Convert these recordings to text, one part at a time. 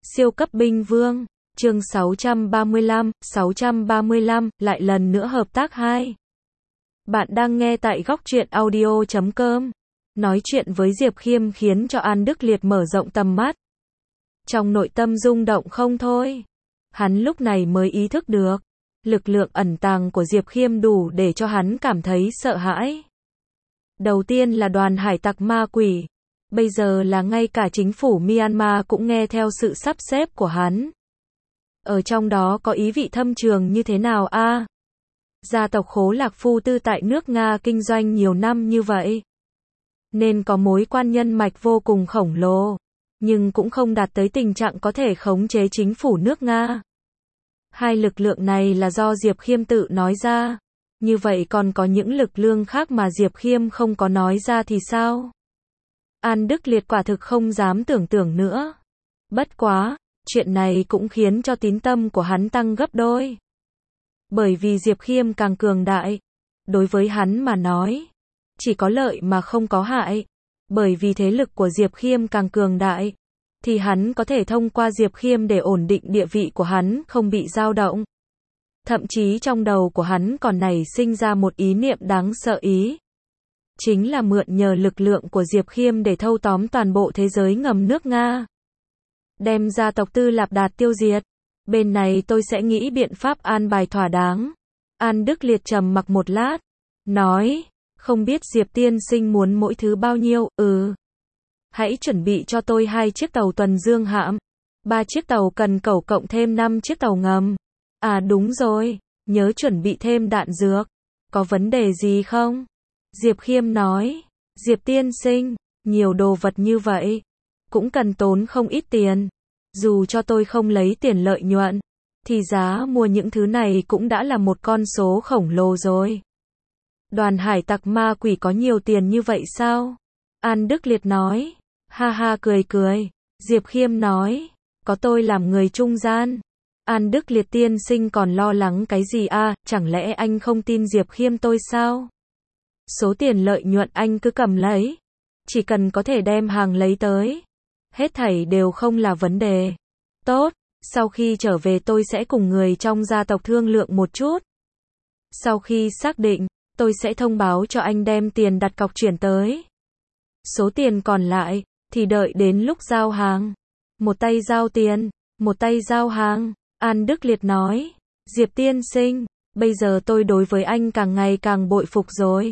Siêu cấp binh vương, chương 635, lại lần nữa hợp tác 2. Bạn đang nghe tại góc truyện audio.com. Nói chuyện với Diệp Khiêm khiến cho An Đức Liệt mở rộng tầm mắt. Trong nội tâm rung động không thôi. Hắn lúc này mới ý thức được, lực lượng ẩn tàng của Diệp Khiêm đủ để cho hắn cảm thấy sợ hãi. Đầu tiên là đoàn hải tặc ma quỷ. Bây giờ là ngay cả chính phủ Myanmar cũng nghe theo sự sắp xếp của hắn. Ở trong đó có ý vị thâm trường như thế nào a? Gia tộc Khố Lạc Phu Tư tại nước Nga kinh doanh nhiều năm như vậy, nên có mối quan nhân mạch vô cùng khổng lồ, nhưng cũng không đạt tới tình trạng có thể khống chế chính phủ nước Nga. Hai lực lượng này là do Diệp Khiêm tự nói ra. Như vậy còn có những lực lượng khác mà Diệp Khiêm không có nói ra thì sao? An Đức Liệt quả thực không dám tưởng tượng nữa. Bất quá, chuyện này cũng khiến cho tín tâm của hắn tăng gấp đôi. Bởi vì Diệp Khiêm càng cường đại, đối với hắn mà nói, chỉ có lợi mà không có hại. Bởi vì thế lực của Diệp Khiêm càng cường đại, thì hắn có thể thông qua Diệp Khiêm để ổn định địa vị của hắn không bị dao động. Thậm chí trong đầu của hắn còn nảy sinh ra một ý niệm đáng sợ ý. Chính là mượn nhờ lực lượng của Diệp Khiêm để thâu tóm toàn bộ thế giới ngầm nước Nga. Đem gia tộc Tư Lạp Đạt tiêu diệt. Bên này tôi sẽ nghĩ biện pháp an bài thỏa đáng. An Đức Liệt trầm mặc một lát, nói, không biết Diệp tiên sinh muốn mỗi thứ bao nhiêu? Hãy chuẩn bị cho tôi 2 chiếc tàu tuần dương hạm, 3 chiếc tàu cần cẩu cộng thêm 5 chiếc tàu ngầm. À đúng rồi, nhớ chuẩn bị thêm đạn dược. Có vấn đề gì không? Diệp Khiêm nói, Diệp tiên sinh, nhiều đồ vật như vậy, cũng cần tốn không ít tiền. Dù cho tôi không lấy tiền lợi nhuận, thì giá mua những thứ này cũng đã là một con số khổng lồ rồi. Đoàn hải tặc ma quỷ có nhiều tiền như vậy sao? An Đức Liệt nói, ha ha cười cười. Diệp Khiêm nói, có tôi làm người trung gian. An Đức Liệt tiên sinh còn lo lắng cái gì a? Chẳng lẽ anh không tin Diệp Khiêm tôi sao? Số tiền lợi nhuận anh cứ cầm lấy. Chỉ cần có thể đem hàng lấy tới, hết thảy đều không là vấn đề. Tốt, sau khi trở về tôi sẽ cùng người trong gia tộc thương lượng một chút. Sau khi xác định, tôi sẽ thông báo cho anh đem tiền đặt cọc chuyển tới. Số tiền còn lại, thì đợi đến lúc giao hàng. Một tay giao tiền, một tay giao hàng. An Đức Liệt nói, Diệp tiên sinh, bây giờ tôi đối với anh càng ngày càng bội phục rồi.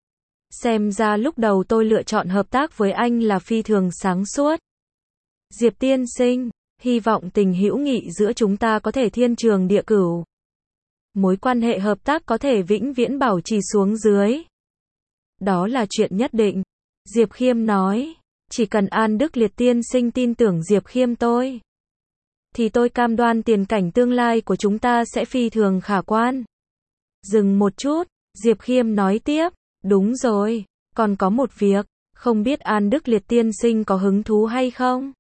Xem ra lúc đầu tôi lựa chọn hợp tác với anh là phi thường sáng suốt. Diệp tiên sinh, hy vọng tình hữu nghị giữa chúng ta có thể thiên trường địa cửu. Mối quan hệ hợp tác có thể vĩnh viễn bảo trì xuống dưới. Đó là chuyện nhất định. Diệp Khiêm nói, chỉ cần An Đức Liệt tiên sinh tin tưởng Diệp Khiêm tôi, thì tôi cam đoan tiền cảnh tương lai của chúng ta sẽ phi thường khả quan. Dừng một chút, Diệp Khiêm nói tiếp, đúng rồi, còn có một việc, không biết An Đức Liệt tiên sinh có hứng thú hay không?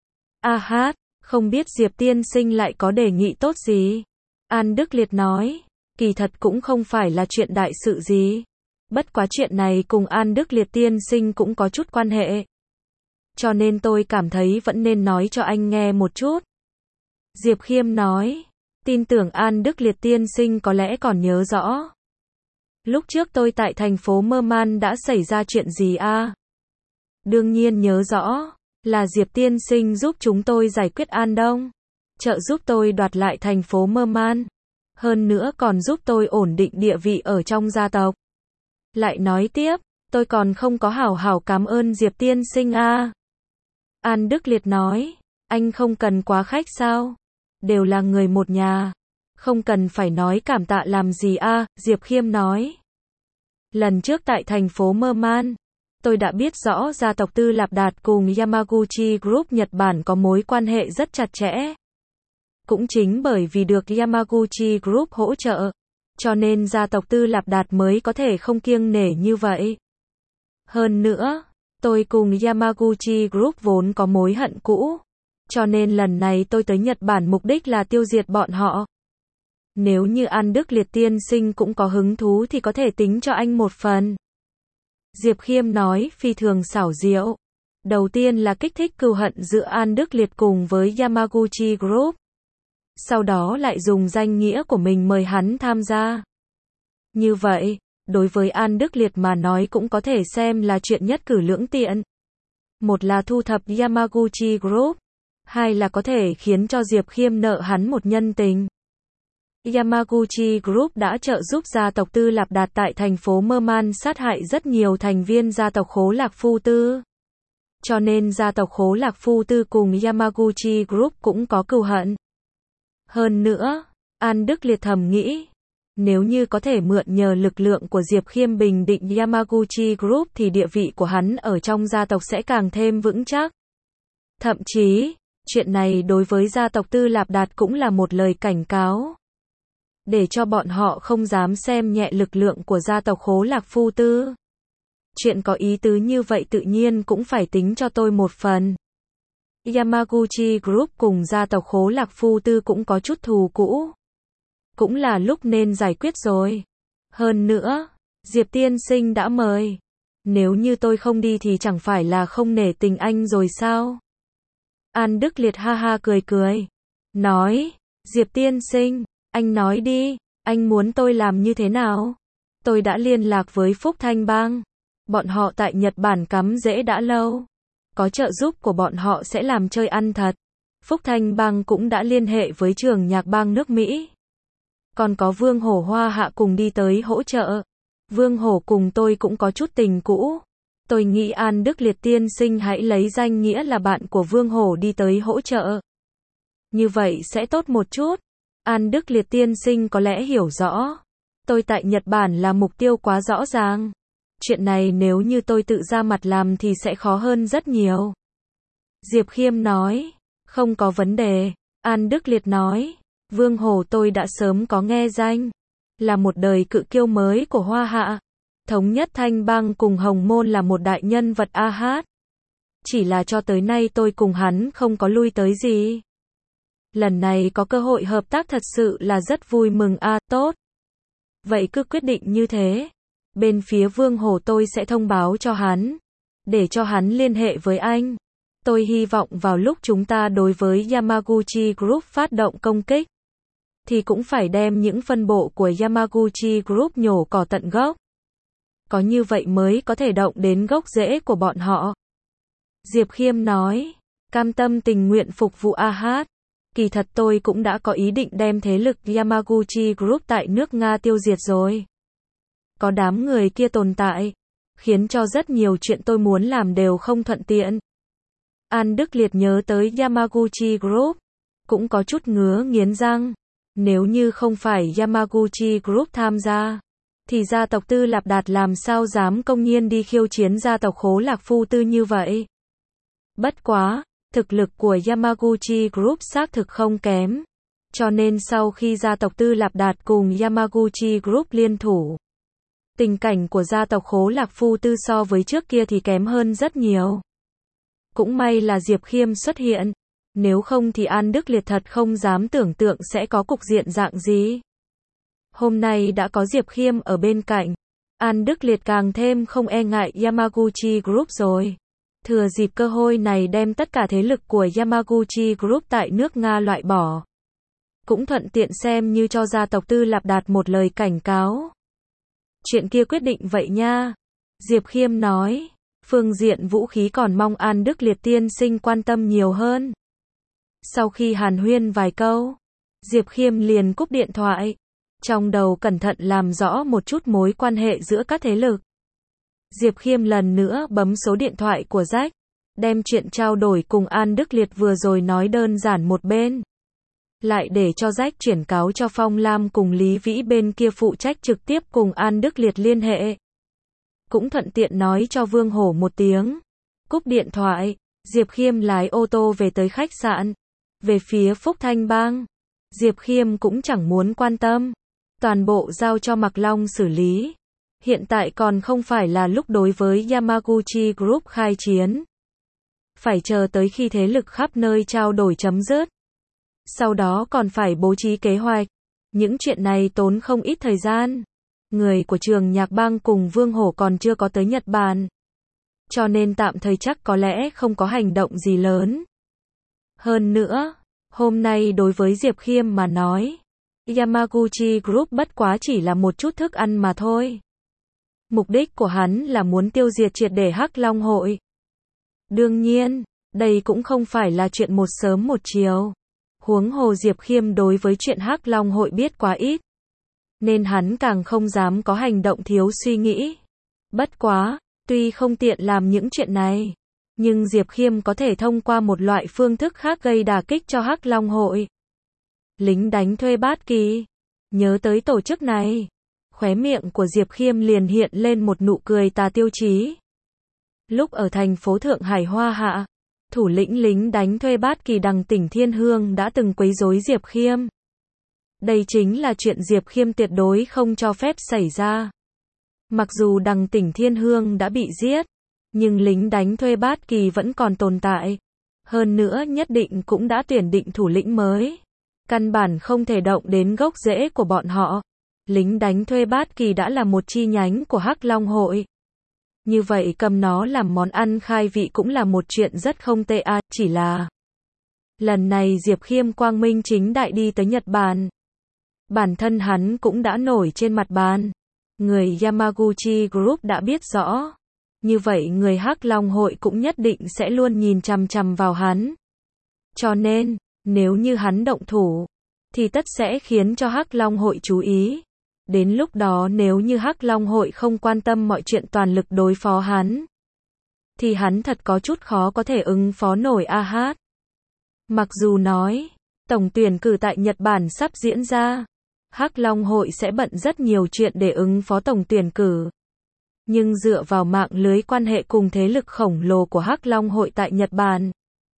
Không biết Diệp tiên sinh lại có đề nghị tốt gì? An Đức Liệt nói, kỳ thật cũng không phải là chuyện đại sự gì. Bất quá chuyện này cùng An Đức Liệt tiên sinh cũng có chút quan hệ. Cho nên tôi cảm thấy vẫn nên nói cho anh nghe một chút. Diệp Khiêm nói, tin tưởng An Đức Liệt tiên sinh có lẽ còn nhớ rõ. Lúc trước tôi tại thành phố Mơ Man đã xảy ra chuyện gì a? Đương nhiên nhớ rõ, là Diệp tiên sinh giúp chúng tôi giải quyết An Đông, trợ giúp tôi đoạt lại thành phố Mơ Man, hơn nữa còn giúp tôi ổn định địa vị ở trong gia tộc. Lại nói tiếp, tôi còn không có hảo hảo cảm ơn Diệp tiên sinh a. An Đức Liệt nói, anh không cần quá khách sao? Đều là người một nhà, không cần phải nói cảm tạ làm gì a. Diệp Khiêm nói, lần trước tại thành phố Mơ Man, tôi đã biết rõ gia tộc Tư Lạp Đạt cùng Yamaguchi Group Nhật Bản có mối quan hệ rất chặt chẽ. Cũng chính bởi vì được Yamaguchi Group hỗ trợ, cho nên gia tộc Tư Lạp Đạt mới có thể không kiêng nể như vậy. Hơn nữa, tôi cùng Yamaguchi Group vốn có mối hận cũ, cho nên lần này tôi tới Nhật Bản mục đích là tiêu diệt bọn họ. Nếu như An Đức Liệt tiên sinh cũng có hứng thú thì có thể tính cho anh một phần. Diệp Khiêm nói phi thường xảo diệu. Đầu tiên là kích thích cừu hận giữa An Đức Liệt cùng với Yamaguchi Group. Sau đó lại dùng danh nghĩa của mình mời hắn tham gia. Như vậy, đối với An Đức Liệt mà nói cũng có thể xem là chuyện nhất cử lưỡng tiện. Một là thu thập Yamaguchi Group, hai là có thể khiến cho Diệp Khiêm nợ hắn một nhân tình. Yamaguchi Group đã trợ giúp gia tộc Tư Lạp Đạt tại thành phố Mơ Man sát hại rất nhiều thành viên gia tộc Khố Lạc Phu Tư. Cho nên gia tộc Khố Lạc Phu Tư cùng Yamaguchi Group cũng có cừu hận. Hơn nữa, An Đức Liệt thầm nghĩ, nếu như có thể mượn nhờ lực lượng của Diệp Khiêm bình định Yamaguchi Group thì địa vị của hắn ở trong gia tộc sẽ càng thêm vững chắc. Thậm chí, chuyện này đối với gia tộc Tư Lạp Đạt cũng là một lời cảnh cáo. Để cho bọn họ không dám xem nhẹ lực lượng của gia tộc Khố Lạc Phu Tư. Chuyện có ý tứ như vậy tự nhiên cũng phải tính cho tôi một phần. Yamaguchi Group cùng gia tộc Khố Lạc Phu Tư cũng có chút thù cũ. Cũng là lúc nên giải quyết rồi. Hơn nữa, Diệp tiên sinh đã mời. Nếu như tôi không đi thì chẳng phải là không nể tình anh rồi sao? An Đức Liệt ha ha cười cười. Nói, Diệp tiên sinh, anh nói đi, anh muốn tôi làm như thế nào? Tôi đã liên lạc với Phúc Thanh Bang. Bọn họ tại Nhật Bản cắm rễ đã lâu. Có trợ giúp của bọn họ sẽ làm chơi ăn thật. Phúc Thanh Bang cũng đã liên hệ với trường nhạc bang nước Mỹ. Còn có Vương Hổ Hoa Hạ cùng đi tới hỗ trợ. Vương Hổ cùng tôi cũng có chút tình cũ. Tôi nghĩ An Đức Liệt tiên sinh hãy lấy danh nghĩa là bạn của Vương Hổ đi tới hỗ trợ. Như vậy sẽ tốt một chút. An Đức Liệt tiên sinh có lẽ hiểu rõ. Tôi tại Nhật Bản là mục tiêu quá rõ ràng. Chuyện này nếu như tôi tự ra mặt làm thì sẽ khó hơn rất nhiều. Diệp Khiêm nói, không có vấn đề. An Đức Liệt nói, Vương Hổ tôi đã sớm có nghe danh. Là một đời cự kiêu mới của Hoa Hạ. Thống nhất Thanh Bang cùng Hồng Môn là một đại nhân vật a hát. Chỉ là cho tới nay tôi cùng hắn không có lui tới gì. Lần này có cơ hội hợp tác thật sự là rất vui mừng tốt. Vậy cứ quyết định như thế. Bên phía Vương Hổ tôi sẽ thông báo cho hắn. Để cho hắn liên hệ với anh. Tôi hy vọng vào lúc chúng ta đối với Yamaguchi Group phát động công kích. Thì cũng phải đem những phân bộ của Yamaguchi Group nhổ cỏ tận gốc. Có như vậy mới có thể động đến gốc rễ của bọn họ. Diệp Khiêm nói, cam tâm tình nguyện phục vụ a hát. Kỳ thật tôi cũng đã có ý định đem thế lực Yamaguchi Group tại nước Nga tiêu diệt rồi. Có đám người kia tồn tại, khiến cho rất nhiều chuyện tôi muốn làm đều không thuận tiện. An Đức Liệt nhớ tới Yamaguchi Group, cũng có chút ngứa nghiến răng. Nếu như không phải Yamaguchi Group tham gia, thì gia tộc Tư Lạp Đạt làm sao dám công nhiên đi khiêu chiến gia tộc Khố Lạc Phu Tư như vậy. Bất quá, thực lực của Yamaguchi Group xác thực không kém. Cho nên sau khi gia tộc Tư Lạp Đạt cùng Yamaguchi Group liên thủ, tình cảnh của gia tộc Khố Lạc Phu Tư so với trước kia thì kém hơn rất nhiều. Cũng may là Diệp Khiêm xuất hiện. Nếu không thì An Đức Liệt thật không dám tưởng tượng sẽ có cục diện dạng gì. Hôm nay đã có Diệp Khiêm ở bên cạnh. An Đức Liệt càng thêm không e ngại Yamaguchi Group rồi. Thừa dịp cơ hội này đem tất cả thế lực của Yamaguchi Group tại nước Nga loại bỏ. Cũng thuận tiện xem như cho gia tộc Tư Lạp Đạt một lời cảnh cáo. Chuyện kia quyết định vậy nha. Diệp Khiêm nói, phương diện vũ khí còn mong An Đức Liệt tiên sinh quan tâm nhiều hơn. Sau khi hàn huyên vài câu, Diệp Khiêm liền cúp điện thoại. Trong đầu cẩn thận làm rõ một chút mối quan hệ giữa các thế lực. Diệp Khiêm lần nữa bấm số điện thoại của Jack, đem chuyện trao đổi cùng An Đức Liệt vừa rồi nói đơn giản một bên. Lại để cho Jack chuyển cáo cho Phong Lam cùng Lý Vĩ bên kia phụ trách trực tiếp cùng An Đức Liệt liên hệ. Cũng thuận tiện nói cho Vương Hổ một tiếng. Cúp điện thoại, Diệp Khiêm lái ô tô về tới khách sạn. Về phía Phúc Thanh Bang, Diệp Khiêm cũng chẳng muốn quan tâm. Toàn bộ giao cho Mạc Long xử lý. Hiện tại còn không phải là lúc đối với Yamaguchi Group khai chiến. Phải chờ tới khi thế lực khắp nơi trao đổi chấm dứt. Sau đó còn phải bố trí kế hoạch. Những chuyện này tốn không ít thời gian. Người của trường nhạc bang cùng Vương Hổ còn chưa có tới Nhật Bản. cho nên tạm thời chắc có lẽ không có hành động gì lớn. Hơn nữa, hôm nay đối với Diệp Khiêm mà nói, Yamaguchi Group bất quá chỉ là một chút thức ăn mà thôi. Mục đích của hắn là muốn tiêu diệt triệt để Hắc Long Hội. Đương nhiên, đây cũng không phải là chuyện một sớm một chiều. Huống hồ Diệp Khiêm đối với chuyện Hắc Long Hội biết quá ít, nên hắn càng không dám có hành động thiếu suy nghĩ. Bất quá, tuy không tiện làm những chuyện này, nhưng Diệp Khiêm có thể thông qua một loại phương thức khác gây đả kích cho Hắc Long Hội. Lính đánh thuê Bát Kỳ. Nhớ tới tổ chức này, khóe miệng của Diệp Khiêm liền hiện lên một nụ cười tà tiêu chí. Lúc ở thành phố Thượng Hải Hoa Hạ, thủ lĩnh lính đánh thuê Bát Kỳ Đằng Tỉnh Thiên Hương đã từng quấy rối Diệp Khiêm. Đây chính là chuyện Diệp Khiêm tuyệt đối không cho phép xảy ra. Mặc dù Đằng Tỉnh Thiên Hương đã bị giết, nhưng lính đánh thuê Bát Kỳ vẫn còn tồn tại. Hơn nữa nhất định cũng đã tuyển định thủ lĩnh mới. Căn bản không thể động đến gốc rễ của bọn họ. Lính đánh thuê Bát Kỳ đã là một chi nhánh của Hắc Long Hội. Như vậy cầm nó làm món ăn khai vị cũng là một chuyện rất không tệ à, chỉ là lần này Diệp Khiêm quang minh chính đại đi tới Nhật Bản. Bản thân hắn cũng đã nổi trên mặt bàn. Người Yamaguchi Group đã biết rõ. Như vậy người Hắc Long Hội cũng nhất định sẽ luôn nhìn chằm chằm vào hắn. Cho nên, nếu như hắn động thủ, thì tất sẽ khiến cho Hắc Long Hội chú ý. Đến lúc đó nếu như Hắc Long Hội không quan tâm mọi chuyện toàn lực đối phó hắn, thì hắn thật có chút khó có thể ứng phó nổi a hát. Mặc dù nói, tổng tuyển cử tại Nhật Bản sắp diễn ra, Hắc Long Hội sẽ bận rất nhiều chuyện để ứng phó tổng tuyển cử. Nhưng dựa vào mạng lưới quan hệ cùng thế lực khổng lồ của Hắc Long Hội tại Nhật Bản,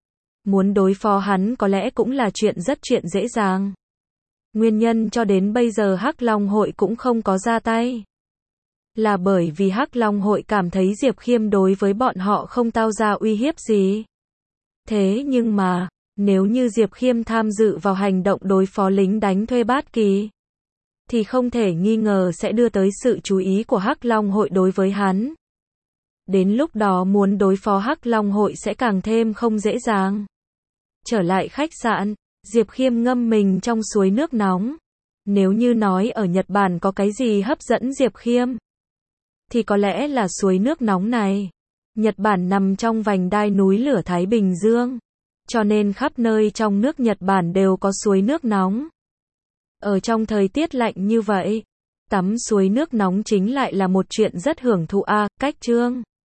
muốn đối phó hắn có lẽ cũng là chuyện dễ dàng. Nguyên nhân cho đến bây giờ Hắc Long Hội cũng không có ra tay, là bởi vì Hắc Long Hội cảm thấy Diệp Khiêm đối với bọn họ không tạo ra uy hiếp gì. Thế nhưng mà, nếu như Diệp Khiêm tham dự vào hành động đối phó lính đánh thuê Bát Kỳ, thì không thể nghi ngờ sẽ đưa tới sự chú ý của Hắc Long Hội đối với hắn. Đến lúc đó muốn đối phó Hắc Long Hội sẽ càng thêm không dễ dàng. Trở lại khách sạn, Diệp Khiêm ngâm mình trong suối nước nóng. Nếu như nói ở Nhật Bản có cái gì hấp dẫn Diệp Khiêm, thì có lẽ là suối nước nóng này. Nhật Bản nằm trong vành đai núi lửa Thái Bình Dương, cho nên khắp nơi trong nước Nhật Bản đều có suối nước nóng. Ở trong thời tiết lạnh như vậy, tắm suối nước nóng chính lại là một chuyện rất hưởng thụ a. Cách chương